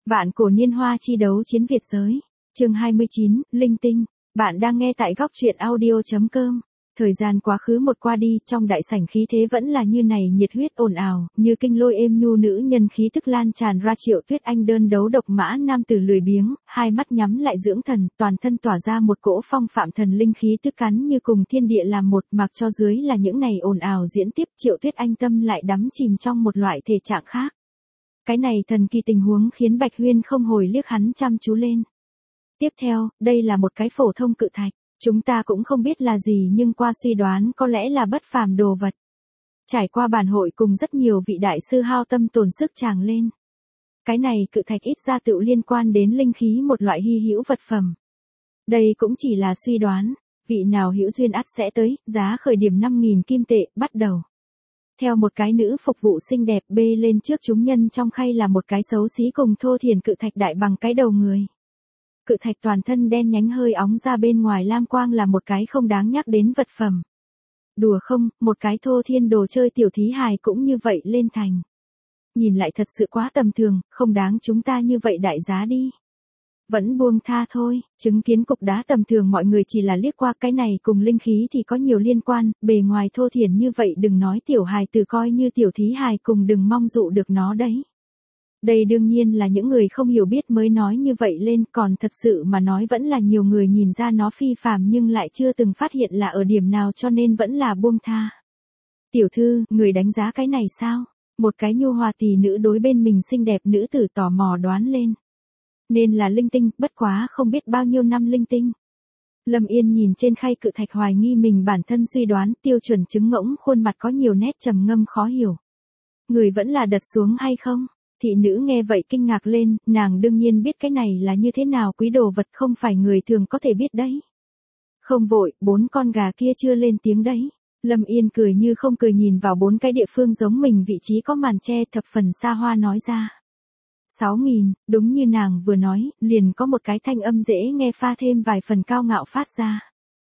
Vạn cổ niên hoa chi đấu chiến Việt giới. Chương 29, Linh tinh. Bạn đang nghe tại góc truyện audio.com. Thời gian quá khứ một qua đi, trong đại sảnh khí thế vẫn là như này, nhiệt huyết ồn ào, như kinh lôi êm nhu nữ nhân khí tức lan tràn ra. Triệu Tuyết Anh đơn đấu độc mã nam tử lười biếng, hai mắt nhắm lại dưỡng thần, toàn thân tỏa ra một cỗ phong phạm thần linh khí tức cắn như cùng thiên địa làm một, mặc cho dưới là những này ồn ào diễn tiếp. Triệu Tuyết Anh tâm lại đắm chìm trong một loại thể trạng khác. Cái này thần kỳ tình huống khiến Bạch Huyên không hồi liếc hắn chăm chú lên. Tiếp theo, đây là một cái phổ thông cự thạch. Chúng ta cũng không biết là gì, nhưng qua suy đoán có lẽ là bất phàm đồ vật. Trải qua bản hội cùng rất nhiều vị đại sư hao tâm tổn sức tràng lên. Cái này cự thạch ít ra tựu liên quan đến linh khí, một loại hy hữu vật phẩm. Đây cũng chỉ là suy đoán, vị nào hữu duyên ắt sẽ tới, giá khởi điểm 5.000 kim tệ, bắt đầu. Theo một cái nữ phục vụ xinh đẹp bê lên trước chúng nhân, trong khay là một cái xấu xí cùng thô thiển cự thạch đại bằng cái đầu người. Cự thạch toàn thân đen nhánh hơi óng ra bên ngoài lam quang, là một cái không đáng nhắc đến vật phẩm. Đùa không, một cái thô thiên đồ chơi tiểu thí hài cũng như vậy lên thành. Nhìn lại thật sự quá tầm thường, không đáng chúng ta như vậy đại giá đi. Vẫn buông tha thôi, chứng kiến cục đá tầm thường mọi người chỉ là liếc qua, cái này cùng linh khí thì có nhiều liên quan, bề ngoài thô thiển như vậy đừng nói tiểu hài từ coi như tiểu thí hài cùng đừng mong dụ được nó đấy. Đây đương nhiên là những người không hiểu biết mới nói như vậy lên, còn thật sự mà nói vẫn là nhiều người nhìn ra nó phi phàm nhưng lại chưa từng phát hiện là ở điểm nào, cho nên vẫn là buông tha. Tiểu thư, người đánh giá cái này sao? Một cái nhu hòa tỷ nữ đối bên mình xinh đẹp nữ tử tò mò đoán lên. Nên là linh tinh, bất quá không biết bao nhiêu năm linh tinh. Lâm Yên nhìn trên khay cự thạch hoài nghi mình bản thân suy đoán, tiêu chuẩn trứng ngỗng khuôn mặt có nhiều nét trầm ngâm khó hiểu. Người vẫn là đặt xuống hay không? Thị nữ nghe vậy kinh ngạc lên, nàng đương nhiên biết cái này là như thế nào quý đồ vật, không phải người thường có thể biết đấy. Không vội, 4 con gà kia chưa lên tiếng đấy. Lâm Yên cười như không cười nhìn vào 4 cái địa phương giống mình vị trí có màn che thập phần xa hoa nói ra. 6.000, đúng như nàng vừa nói, liền có một cái thanh âm dễ nghe pha thêm vài phần cao ngạo phát ra.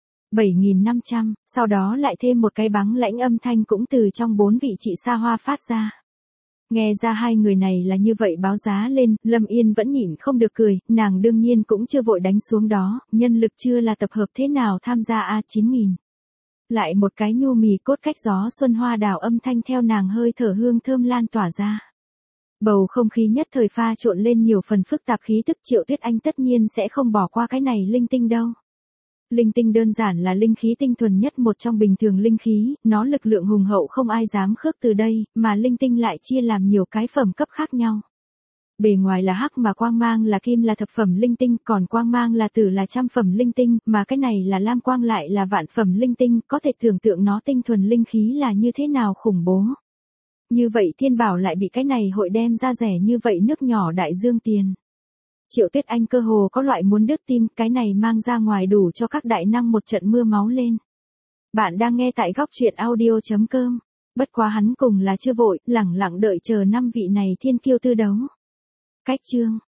7.500, sau đó lại thêm một cái bắn lãnh âm thanh cũng từ trong 4 vị trị xa hoa phát ra. Nghe ra hai người này là như vậy báo giá lên, Lâm Yên vẫn nhịn không được cười, nàng đương nhiên cũng chưa vội đánh xuống đó, nhân lực chưa là tập hợp thế nào tham gia a 9.000. Lại một cái nhu mì cốt cách gió xuân hoa đào âm thanh theo nàng hơi thở hương thơm lan tỏa ra. Bầu không khí nhất thời pha trộn lên nhiều phần phức tạp khí tức. Triệu Tuyết Anh tất nhiên sẽ không bỏ qua cái này linh tinh đâu. Linh tinh đơn giản là linh khí tinh thuần nhất một trong bình thường linh khí, nó lực lượng hùng hậu không ai dám khước từ đây, mà linh tinh lại chia làm nhiều cái phẩm cấp khác nhau. Bề ngoài là hắc mà quang mang là kim là thập phẩm linh tinh, còn quang mang là tử là trăm phẩm linh tinh, mà cái này là lam quang lại là vạn phẩm linh tinh, có thể tưởng tượng nó tinh thuần linh khí là như thế nào khủng bố. Như vậy thiên bảo lại bị cái này hội đem ra rẻ như vậy nước nhỏ đại dương tiền. Triệu Tuyết Anh cơ hồ có loại muốn đứt tim, cái này mang ra ngoài đủ cho các đại năng một trận mưa máu lên. Bạn đang nghe tại góc truyện audio.com. Bất quá hắn cùng là chưa vội, lẳng lặng đợi chờ 5 vị này thiên kiêu tư đấu. Cách chương,